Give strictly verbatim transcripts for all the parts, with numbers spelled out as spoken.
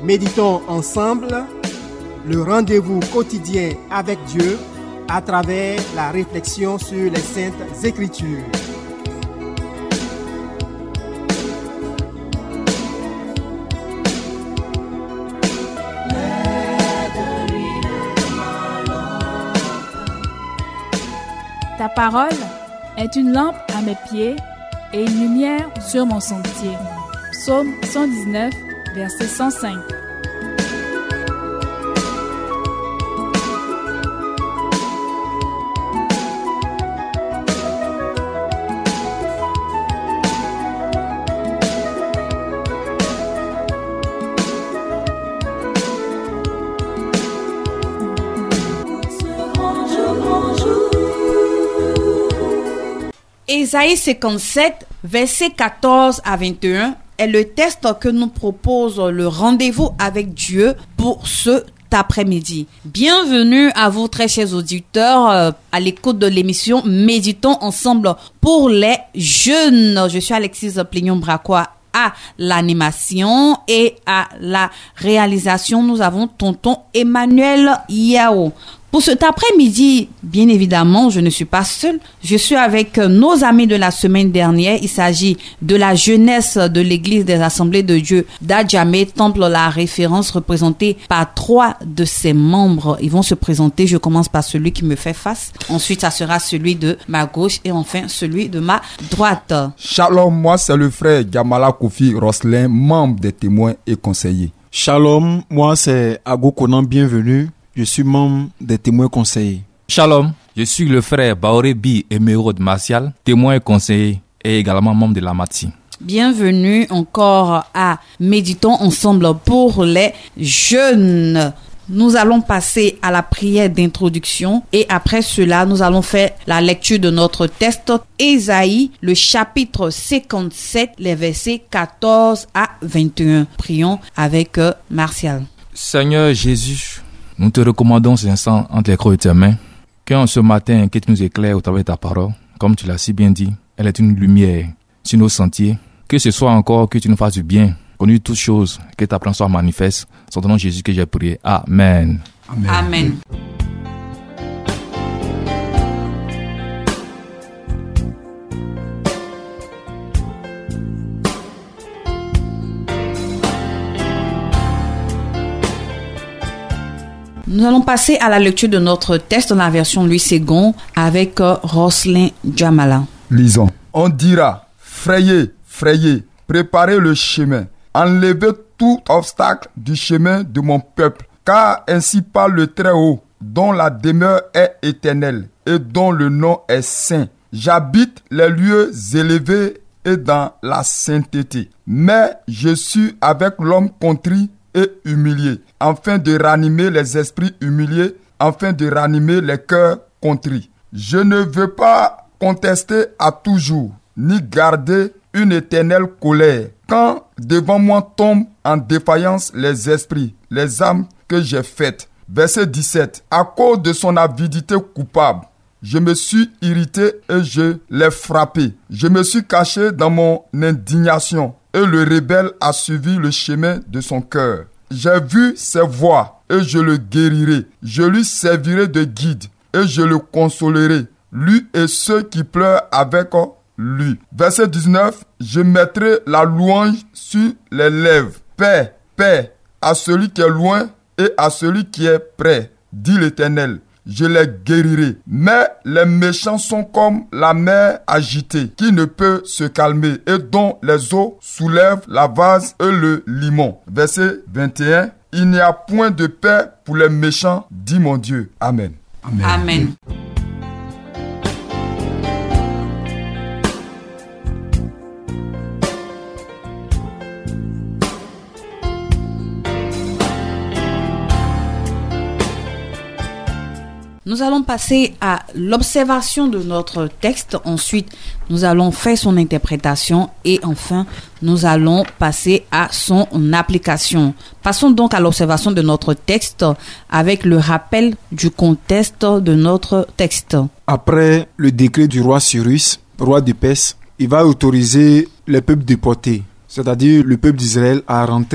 Méditons ensemble le rendez-vous quotidien avec Dieu à travers la réflexion sur les Saintes Écritures. Ta parole est une lampe à mes pieds et une lumière sur mon sentier. Psaume cent dix-neuf, verset cent cinq. Ésaïe cinquante-sept, versets quatorze à vingt et un est le texte que nous propose le rendez-vous avec Dieu pour cet après-midi. Bienvenue à vous très chers auditeurs euh, à l'écoute de l'émission Méditons ensemble pour les jeunes. Je suis Alexis Plignon-Bracois à l'animation et à la réalisation. Nous avons tonton Emmanuel Yao. Pour cet après-midi, bien évidemment, je ne suis pas seule. Je suis avec nos amis de la semaine dernière. Il s'agit de la jeunesse de l'Église des Assemblées de Dieu d'Adjamé, Temple La Référence, représentée par trois de ses membres. Ils vont se présenter. Je commence par celui qui me fait face. Ensuite, ça sera celui de ma gauche et enfin celui de ma droite. Shalom, moi c'est le frère Gamala Kofi Roslin, membre des témoins et conseillers. Shalom, moi c'est Ago Konan, bienvenue. Je suis membre des témoins conseillers. Shalom, je suis le frère Baorebi Emeraude Martial, témoin et conseiller et également membre de la M A T S I. Bienvenue encore à Méditons ensemble pour les jeunes. Nous allons passer à la prière d'introduction et après cela, nous allons faire la lecture de notre texte Ésaïe, le chapitre cinquante-sept, les versets quatorze à vingt et un. Prions avec euh, Martial. Seigneur Jésus, nous te recommandons ces instants entre les creux de tes mains. Qu'en ce matin, que tu nous éclaires au travers de ta parole, comme tu l'as si bien dit, elle est une lumière sur nos sentiers. Que ce soit encore que tu nous fasses du bien, connu toutes choses, que ta plan soit manifeste. C'est dans le nom de Jésus que j'ai prié. Amen. Amen. Amen. Nous allons passer à la lecture de notre texte dans la version Louis Ségon avec euh, Roslin Jamala. Lisons. On dira, frayez, frayez, préparez le chemin, enlevez tout obstacle du chemin de mon peuple, car ainsi parle le Très-Haut, dont la demeure est éternelle et dont le nom est saint. J'habite les lieux élevés et dans la sainteté, mais je suis avec l'homme contrit et humilié, afin de ranimer les esprits humiliés, afin de ranimer les cœurs contrits. Je ne veux pas contester à toujours, ni garder une éternelle colère, quand devant moi tombent en défaillance les esprits, les âmes que j'ai faites. Verset dix-sept. À cause de son avidité coupable, je me suis irrité et je l'ai frappé. Je me suis caché dans mon indignation. Et le rebelle a suivi le chemin de son cœur. J'ai vu ses voies et je le guérirai. Je lui servirai de guide et je le consolerai, lui et ceux qui pleurent avec lui. Verset dix-neuf. Je mettrai la louange sur les lèvres. Paix, paix à celui qui est loin et à celui qui est près, dit l'Éternel. Je les guérirai. Mais les méchants sont comme la mer agitée, qui ne peut se calmer et dont les eaux soulèvent la vase et le limon. Verset vingt et un. Il n'y a point de paix pour les méchants, dit mon Dieu. Amen. Amen. Amen. Nous allons passer à l'observation de notre texte. Ensuite, nous allons faire son interprétation et enfin, nous allons passer à son application. Passons donc à l'observation de notre texte avec le rappel du contexte de notre texte. Après le décret du roi Cyrus, roi de Perse, il va autoriser les peuples déportés, c'est-à-dire le peuple d'Israël, à rentrer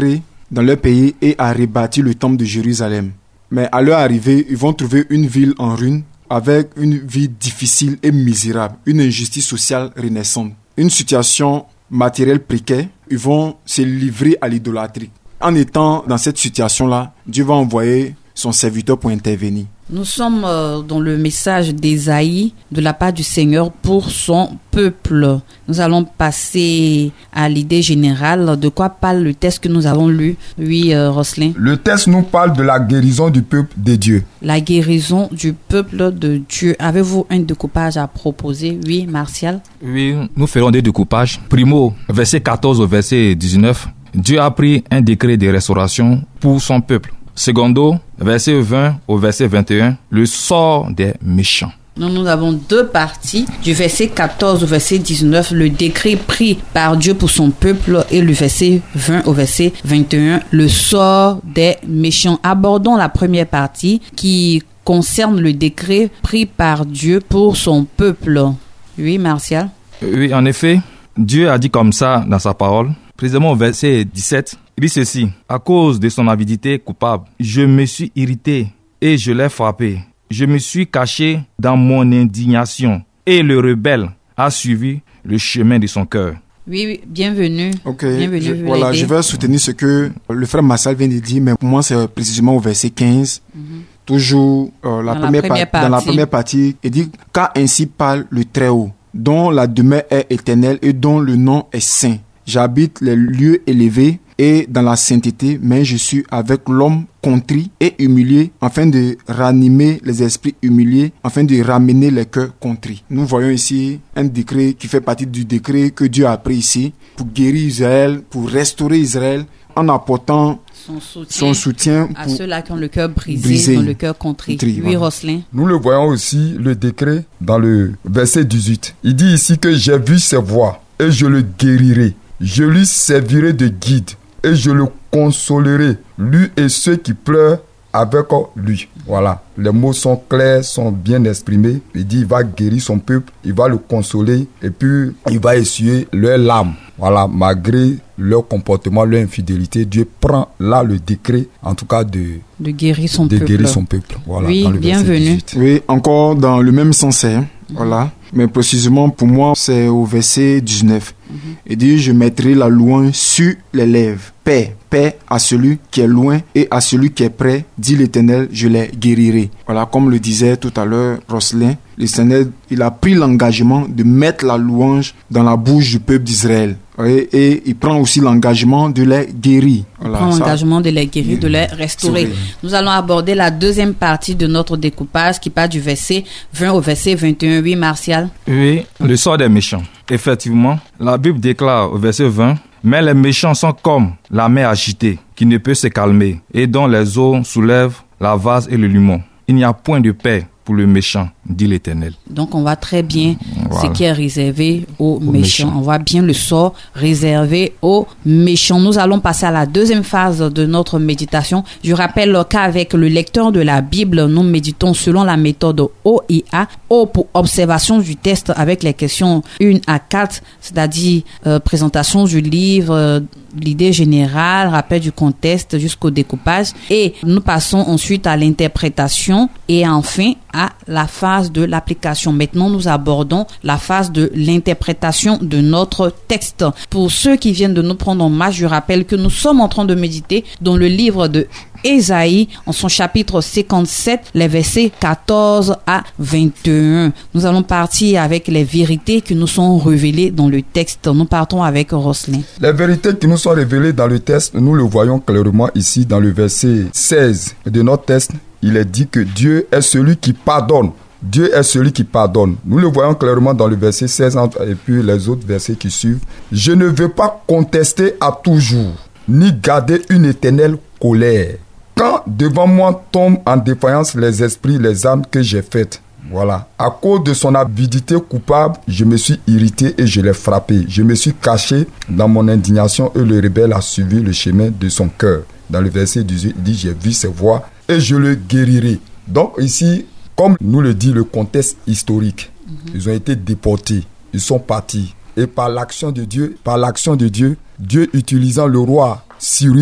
dans leur pays et à rebâtir le temple de Jérusalem. Mais à leur arrivée, ils vont trouver une ville en ruine, avec une vie difficile et misérable, une injustice sociale renaissante, une situation matérielle précaire. Ils vont se livrer à l'idolâtrie. En étant dans cette situation-là, Dieu va envoyer son serviteur pour intervenir. Nous sommes euh, dans le message d'Ésaïe de la part du Seigneur pour son peuple. Nous allons passer à l'idée générale. De quoi parle le texte que nous avons lu? Oui, euh, Roslin. Le texte nous parle de la guérison du peuple de Dieu. La guérison du peuple de Dieu. Avez-vous un découpage à proposer? Oui, Martial. Oui, nous ferons des découpages. Primo, verset quatorze au verset dix-neuf. Dieu a pris un décret de restauration pour son peuple. Secondo, verset vingt au verset vingt et un, le sort des méchants. Nous, nous avons deux parties, du verset quatorze au verset dix-neuf, le décret pris par Dieu pour son peuple, et le verset vingt au verset vingt et un, le sort des méchants. Abordons la première partie qui concerne le décret pris par Dieu pour son peuple. Oui, Martial? Oui, en effet, Dieu a dit comme ça dans sa parole, précisément au verset dix-sept, il dit ceci: à cause de son avidité coupable, je me suis irrité et je l'ai frappé. Je me suis caché dans mon indignation et le rebelle a suivi le chemin de son cœur. Oui, oui, bienvenue. Ok, bienvenue, je, voilà, je vais soutenir ce que le frère Massal vient de dire, mais pour moi c'est précisément au verset quinze. Mm-hmm. Toujours euh, la, dans première la première pa- partie. Dans la première partie, il dit « Car ainsi parle le Très-Haut, dont la demeure est éternelle et dont le nom est saint. J'habite les lieux élevés et dans la sainteté, mais je suis avec l'homme contrit et humilié, afin de ranimer les esprits humiliés, afin de ramener les cœurs contrits. » Nous voyons ici un décret qui fait partie du décret que Dieu a pris ici pour guérir Israël, pour restaurer Israël, en apportant son soutien, son soutien à pour ceux-là qui ont le cœur brisé, briser, qui ont le cœur contrit. contrit, Oui, voilà. Roslin. Nous le voyons aussi, le décret, dans le verset dix-huit. Il dit ici que j'ai vu ses voix et je le guérirai. Je lui servirai de guide et je le consolerai, lui et ceux qui pleurent avec lui. Voilà, les mots sont clairs, sont bien exprimés. Il dit il va guérir son peuple, il va le consoler et puis il va essuyer leurs larmes. Voilà, malgré leur comportement, leur infidélité, Dieu prend là le décret, en tout cas de, de guérir son de peuple. Guérir son peuple. Voilà, oui, dans le bienvenue. dix-huit. Oui, encore dans le même sens, hein, mm-hmm. Voilà. Mais précisément pour moi, c'est au verset dix-neuf. Mm-hmm. Il dit, je mettrai la louange sur les lèvres. Paix, paix à celui qui est loin et à celui qui est près, dit l'Éternel, je les guérirai. Voilà, comme le disait tout à l'heure Roslin, l'Éternel, il a pris l'engagement de mettre la louange dans la bouche du peuple d'Israël. Et, et il prend aussi l'engagement de les guérir. Voilà, il prend ça. l'engagement de les guérir, oui. de les restaurer. Oui. Nous allons aborder la deuxième partie de notre découpage qui part du verset vingt au verset vingt et un. Oui, Martial? Oui, le sort des méchants. Effectivement, la Bible déclare au verset vingt, « Mais les méchants sont comme la mer agitée, qui ne peut se calmer, et dont les eaux soulèvent la vase et le limon. Il n'y a point de paix pour le méchant, dit l'Éternel. » Donc on voit très bien voilà. ce qui est réservé aux, aux méchants. méchants. On voit bien le sort réservé aux méchants. Nous allons passer à la deuxième phase de notre méditation. Je rappelle qu'avec le lecteur de la Bible, nous méditons selon la méthode O I A. O pour observation du texte avec les questions un à quatre, c'est-à-dire euh, présentation du livre, euh, l'idée générale, rappel du contexte jusqu'au découpage. Et nous passons ensuite à l'interprétation et enfin à la phase de l'application. Maintenant, nous abordons la phase de l'interprétation de notre texte. Pour ceux qui viennent de nous prendre en marche, je rappelle que nous sommes en train de méditer dans le livre de Ésaïe, en son chapitre cinquante-sept, les versets quatorze à vingt et un. Nous allons partir avec les vérités qui nous sont révélées dans le texte. Nous partons avec Roslin. Les vérités qui nous sont révélées dans le texte, nous le voyons clairement ici dans le verset seize de notre texte. Il est dit que Dieu est celui qui pardonne. Dieu est celui qui pardonne. Nous le voyons clairement dans le verset seize et puis les autres versets qui suivent. Je ne veux pas contester à toujours, ni garder une éternelle colère. Quand devant moi tombent en défaillance les esprits, les âmes que j'ai faites. Voilà. À cause de son avidité coupable, je me suis irrité et je l'ai frappé. Je me suis caché dans mon indignation et le rebelle a suivi le chemin de son cœur. Dans le verset dix-huit, il dit, j'ai vu ses voix et je le guérirai. Donc ici, comme nous le dit le contexte historique, mm-hmm. ils ont été déportés, ils sont partis. Et par l'action de Dieu, par l'action de Dieu, Dieu utilisant le roi Cyrus,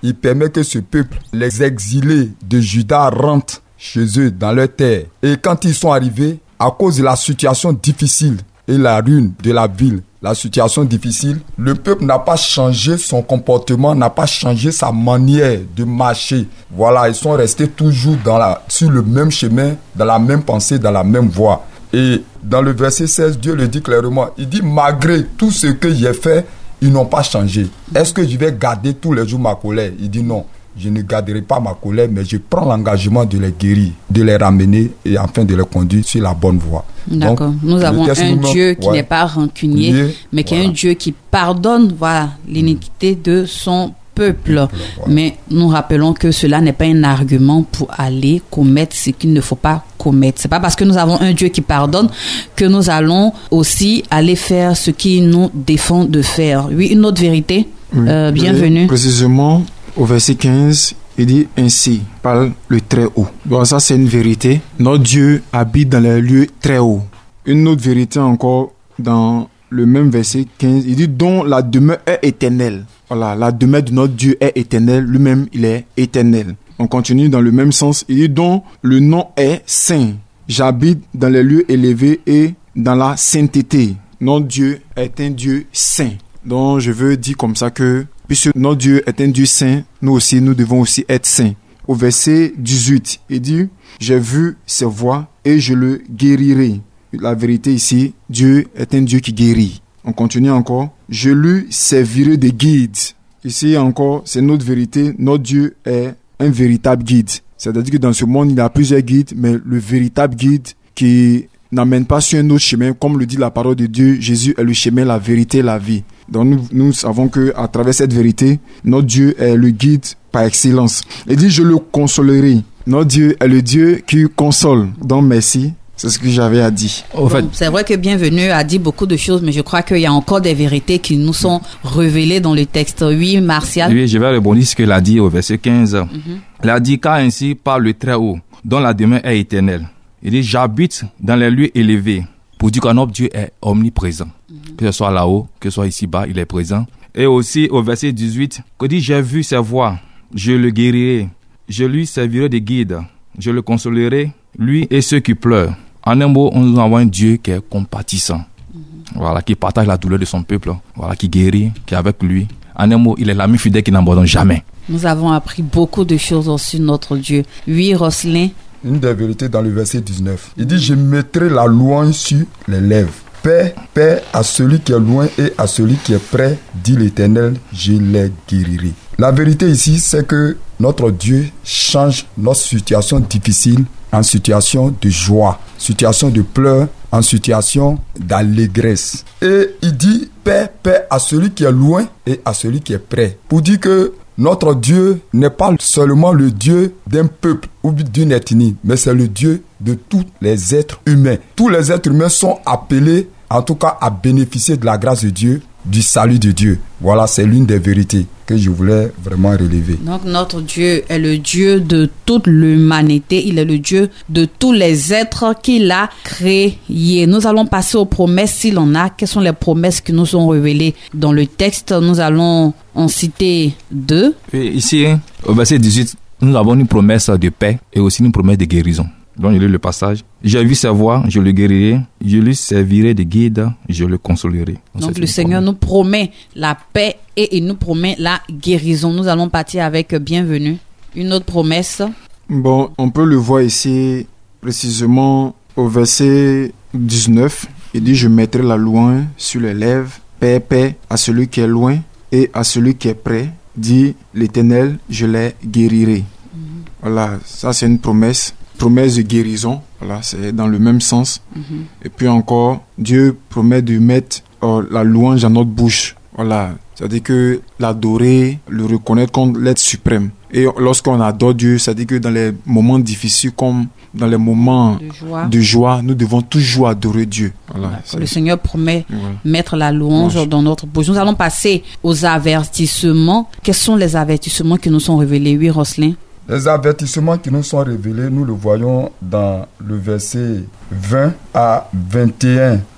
il permet que ce peuple, les exilés de Juda, rentrent chez eux dans leur terre. Et quand ils sont arrivés, à cause de la situation difficile et la ruine de la ville, la situation difficile, le peuple n'a pas changé son comportement, n'a pas changé sa manière de marcher. Voilà, ils sont restés toujours dans la, sur le même chemin, dans la même pensée, dans la même voie. Et dans le verset seize, Dieu le dit clairement, il dit, malgré tout ce que j'ai fait, ils n'ont pas changé. Est-ce que je vais garder tous les jours ma colère? Il dit non. Je ne garderai pas ma colère, mais je prends l'engagement de les guérir, de les ramener et enfin de les conduire sur la bonne voie. D'accord. Donc, nous avons un Dieu qui ouais, n'est pas rancunier, lié, mais qui voilà. est un Dieu qui pardonne voilà, l'iniquité de son peuple. peuple voilà. Mais nous rappelons que cela n'est pas un argument pour aller commettre ce qu'il ne faut pas commettre. C'est pas parce que nous avons un Dieu qui pardonne que nous allons aussi aller faire ce qu'il nous défend de faire. Oui, une autre vérité. Oui. Euh, bienvenue. Précisément, au verset quinze, il dit ainsi, parle le très haut. Donc ça c'est une vérité. Notre Dieu habite dans les lieux très hauts. Une autre vérité encore dans le même verset quinze, il dit dont la demeure est éternelle. Voilà, la demeure de notre Dieu est éternelle, lui-même il est éternel. On continue dans le même sens, il dit dont le nom est saint. J'habite dans les lieux élevés et dans la sainteté. Notre Dieu est un Dieu saint. Donc je veux dire comme ça que puisque notre Dieu est un Dieu saint, nous aussi, nous devons aussi être saints. Au verset dix-huit, il dit, j'ai vu ses voies et je le guérirai. La vérité ici, Dieu est un Dieu qui guérit. On continue encore. Je lui servirai de guide. Ici encore, c'est notre vérité. Notre Dieu est un véritable guide. C'est-à-dire que dans ce monde, il y a plusieurs guides, mais le véritable guide qui n'amène pas sur un autre chemin, comme le dit la parole de Dieu, Jésus est le chemin, la vérité, la vie. Donc nous, nous savons que à travers cette vérité, notre Dieu est le guide par excellence. Il dit, je le consolerai. Notre Dieu est le Dieu qui console. Donc merci. C'est ce que j'avais à dire. Au fait, bon, c'est vrai que Bienvenue a dit beaucoup de choses, mais je crois qu'il y a encore des vérités qui nous sont révélées dans le texte. Oui, Martial. Oui, je vais rebondir ce qu'il a dit au verset quinze. Mm-hmm. Il a dit, car ainsi parle le Très-Haut, dont la demeure est éternelle. Il dit, j'habite dans les lieux élevés, pour dire que notre Dieu est omniprésent. Mm-hmm. Que ce soit là-haut, que ce soit ici-bas, il est présent. Et aussi au verset dix-huit, il dit, j'ai vu ses voies, je le guérirai, je lui servirai de guide, je le consolerai, lui et ceux qui pleurent. En un mot, nous avons un Dieu qui est compatissant. Mm-hmm. Voilà, qui partage la douleur de son peuple. Voilà, qui guérit, qui est avec lui. En un mot, il est l'ami fidèle qui n'abandonne jamais. Nous avons appris beaucoup de choses sur notre Dieu. Oui, Roselyn. Une des vérités dans le verset dix-neuf. Il dit, je mettrai la louange sur les lèvres. Paix, paix à celui qui est loin et à celui qui est près, dit l'Éternel, je les guérirai. La vérité ici, c'est que notre Dieu change notre situation difficile en situation de joie, situation de pleurs, en situation d'allégresse. Et il dit paix, paix à celui qui est loin et à celui qui est près. Pour dire que notre Dieu n'est pas seulement le Dieu d'un peuple ou d'une ethnie, mais c'est le Dieu de tous les êtres humains. Tous les êtres humains sont appelés, en tout cas, à bénéficier de la grâce de Dieu, du salut de Dieu. Voilà, c'est l'une des vérités que je voulais vraiment relever. Donc notre Dieu est le Dieu de toute l'humanité. Il est le Dieu de tous les êtres qu'il a créés. Nous allons passer aux promesses s'il en a. Quelles sont les promesses qui nous sont révélées dans le texte? Nous allons en citer deux. Et ici, au verset dix-huit, nous avons une promesse de paix et aussi une promesse de guérison. Donc, je lis le passage. J'ai vu sa voix, je le guérirai, je lui servirai de guide, je le consolerai. Donc, Donc le Seigneur promesse. nous promet la paix et il nous promet la guérison. Nous allons partir avec Bienvenue. Une autre promesse. Bon, on peut le voir ici précisément au verset dix-neuf. Il dit, je mettrai la louange sur les lèvres, paix, paix à celui qui est loin et à celui qui est près, dit l'Éternel, je les guérirai. Mm-hmm. Voilà, ça c'est une promesse. Promesse de guérison, voilà, c'est dans le même sens. Mm-hmm. Et puis encore, Dieu promet de mettre oh, la louange dans notre bouche. Voilà, c'est-à-dire que l'adorer, le reconnaître comme l'être suprême. Et lorsqu'on adore Dieu, c'est-à-dire que dans les moments difficiles comme dans les moments de joie, de joie nous devons toujours adorer Dieu. Voilà, le Seigneur promet de voilà. mettre la louange ouais. dans notre bouche. Nous allons passer aux avertissements. Quels sont les avertissements qui nous sont révélés? Oui, Roselyn. Les avertissements qui nous sont révélés, nous le voyons dans le verset vingt à vingt et un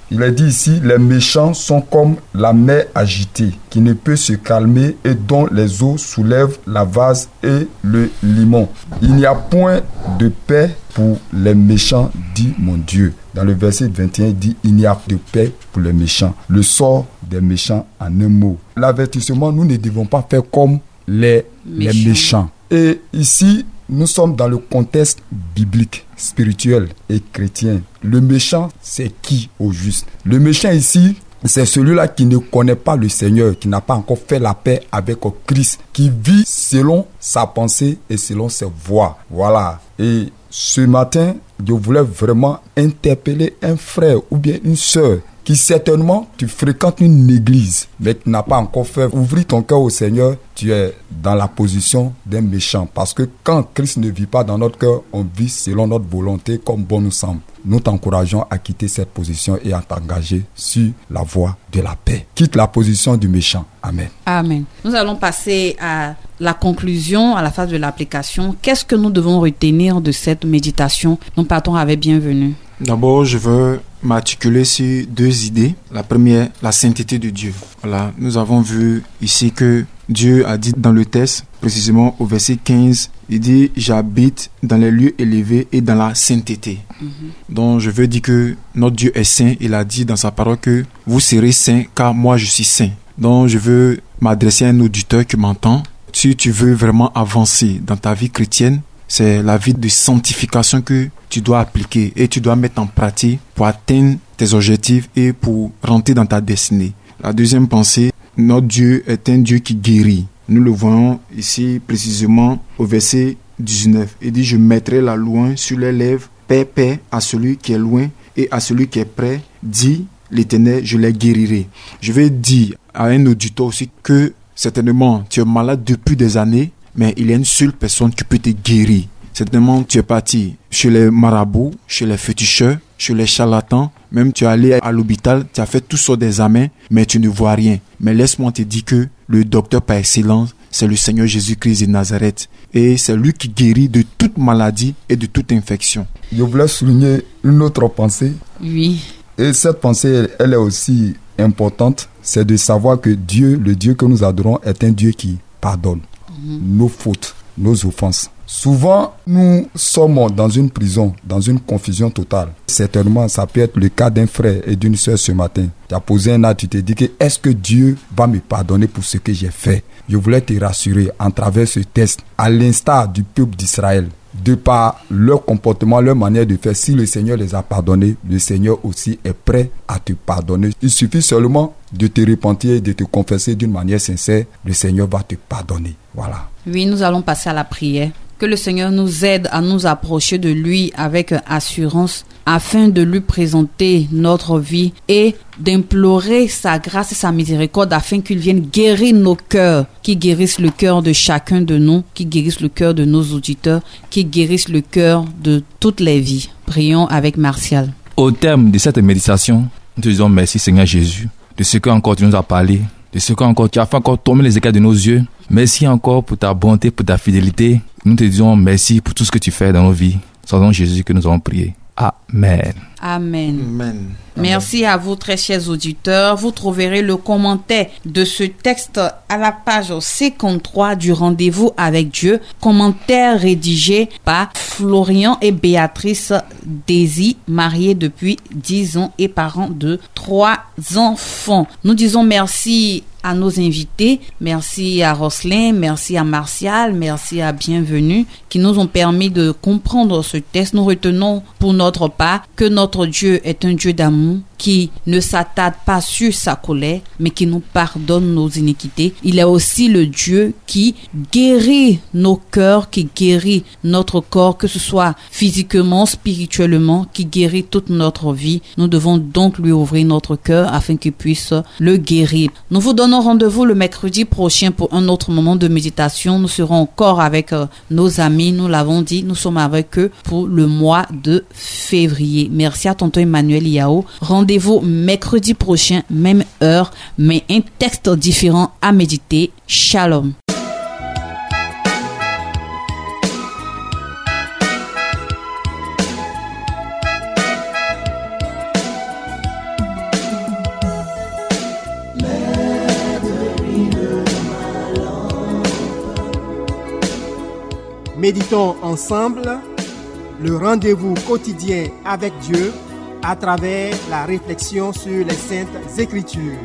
Il est dit ici, les méchants sont comme la mer agitée, qui ne peut se calmer et dont les eaux soulèvent la vase et le limon. Il n'y a point de paix pour les méchants, dit mon Dieu. Dans le verset vingt et un, il dit, il n'y a de paix pour les méchants. Le sort des méchants en un mot. L'avertissement, nous ne devons pas faire comme les méchants. Les méchants. Et ici, nous sommes dans le contexte biblique, spirituel et chrétien. Le méchant, c'est qui au juste? Le méchant ici, c'est celui-là qui ne connaît pas le Seigneur, qui n'a pas encore fait la paix avec Christ, qui vit selon sa pensée et selon ses voies. Voilà. Et ce matin, je voulais vraiment interpeller un frère ou bien une sœur qui certainement, tu fréquentes une église, mais qui n'a pas encore fait ouvrir ton cœur au Seigneur, tu es dans la position d'un méchant. Parce que quand Christ ne vit pas dans notre cœur, on vit selon notre volonté comme bon nous semble. Nous t'encourageons à quitter cette position et à t'engager sur la voie de la paix. Quitte la position du méchant. Amen. Amen. Nous allons passer à la conclusion, à la phase de l'application. Qu'est-ce que nous devons retenir de cette méditation? Nous partons avec bienvenue. D'abord, je veux m'articuler sur deux idées. La première, la sainteté de Dieu. Voilà, nous avons vu ici que Dieu a dit dans le texte, précisément au verset quinze, il dit « J'habite dans les lieux élevés et dans la sainteté. Mm-hmm. » Donc, je veux dire que notre Dieu est saint. Il a dit dans sa parole que « Vous serez saints car moi je suis saint. » Donc, je veux m'adresser à un auditeur qui m'entend. Si tu veux vraiment avancer dans ta vie chrétienne, c'est la vie de sanctification que tu dois appliquer et tu dois mettre en pratique pour atteindre tes objectifs et pour rentrer dans ta destinée. La deuxième pensée, notre Dieu est un Dieu qui guérit. Nous le voyons ici précisément au verset dix-neuf. Il dit, je mettrai la louange sur les lèvres, paix, paix à celui qui est loin et à celui qui est près, dit l'Éternel, je les guérirai. Je vais dire à un auditeur aussi que certainement tu es malade depuis des années, mais il y a une seule personne qui peut te guérir. Certainement, tu es parti chez les marabouts, chez les féticheurs, chez les charlatans. Même tu es allé à l'hôpital, tu as fait toutes sortes d'examens, mais tu ne vois rien. Mais laisse-moi te dire que le docteur par excellence, c'est le Seigneur Jésus-Christ de Nazareth. Et c'est lui qui guérit de toute maladie et de toute infection. Je voulais souligner une autre pensée. Oui. Et cette pensée, elle est aussi importante. C'est de savoir que Dieu, le Dieu que nous adorons, est un Dieu qui pardonne nos fautes, nos offenses. Souvent, nous sommes dans une prison, dans une confusion totale. Certainement, ça peut être le cas d'un frère et d'une soeur ce matin. Tu as posé un acte, tu te dis que est-ce que Dieu va me pardonner pour ce que j'ai fait? Je voulais te rassurer en travers ce test, à l'instar du peuple d'Israël. De par leur comportement, leur manière de faire, si le Seigneur les a pardonnés, le Seigneur aussi est prêt à te pardonner. Il suffit seulement de te repentir, de te confesser d'une manière sincère, le Seigneur va te pardonner. Voilà. Oui, nous allons passer à la prière. Que le Seigneur nous aide à nous approcher de lui avec assurance afin de lui présenter notre vie et d'implorer sa grâce et sa miséricorde afin qu'il vienne guérir nos cœurs, qu'il guérisse le cœur de chacun de nous, qu'il guérisse le cœur de nos auditeurs, qu'il guérisse le cœur de toutes les vies. Prions avec Martial. Au terme de cette méditation, nous te disons merci Seigneur Jésus de ce que encore tu nous as parlé, de ce que encore tu as fait encore tomber les écailles de nos yeux. Merci encore pour ta bonté, pour ta fidélité. Nous te disons merci pour tout ce que tu fais dans nos vies. C'est dans Jésus que nous avons prié. Amen. Amen. Amen. Merci à vous, très chers auditeurs. Vous trouverez le commentaire de ce texte à la page cinquante-trois du Rendez-vous avec Dieu. Commentaire rédigé par Florian et Béatrice Désy, mariés depuis dix ans et parents de trois enfants. Nous disons merci à nos invités, merci à Roslin, merci à Martial, merci à Bienvenue qui nous ont permis de comprendre ce texte. Nous retenons pour notre part que notre Dieu est un Dieu d'amour qui ne s'attarde pas sur sa colère, mais qui nous pardonne nos iniquités. Il est aussi le Dieu qui guérit nos cœurs, qui guérit notre corps, que ce soit physiquement, spirituellement, qui guérit toute notre vie. Nous devons donc lui ouvrir notre cœur afin qu'il puisse le guérir. Nous vous donnons rendez-vous le mercredi prochain pour un autre moment de méditation. Nous serons encore avec euh, nos amis, nous l'avons dit, nous sommes avec eux pour le mois de février. Merci à tonton Emmanuel Yao. Rendez-vous mercredi prochain, même heure, mais un texte différent à méditer. Shalom. Méditons ensemble le rendez-vous quotidien avec Dieu à travers la réflexion sur les Saintes Écritures.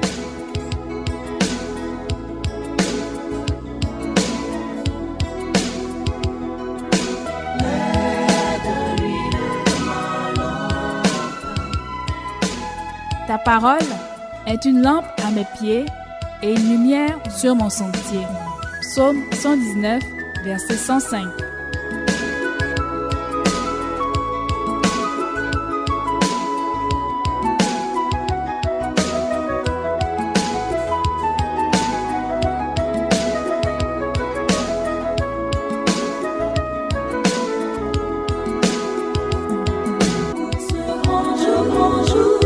Ta parole est une lampe à mes pieds et une lumière sur mon sentier. Psaume cent dix-neuf, verset cent cinq. Bonjour, bonjour.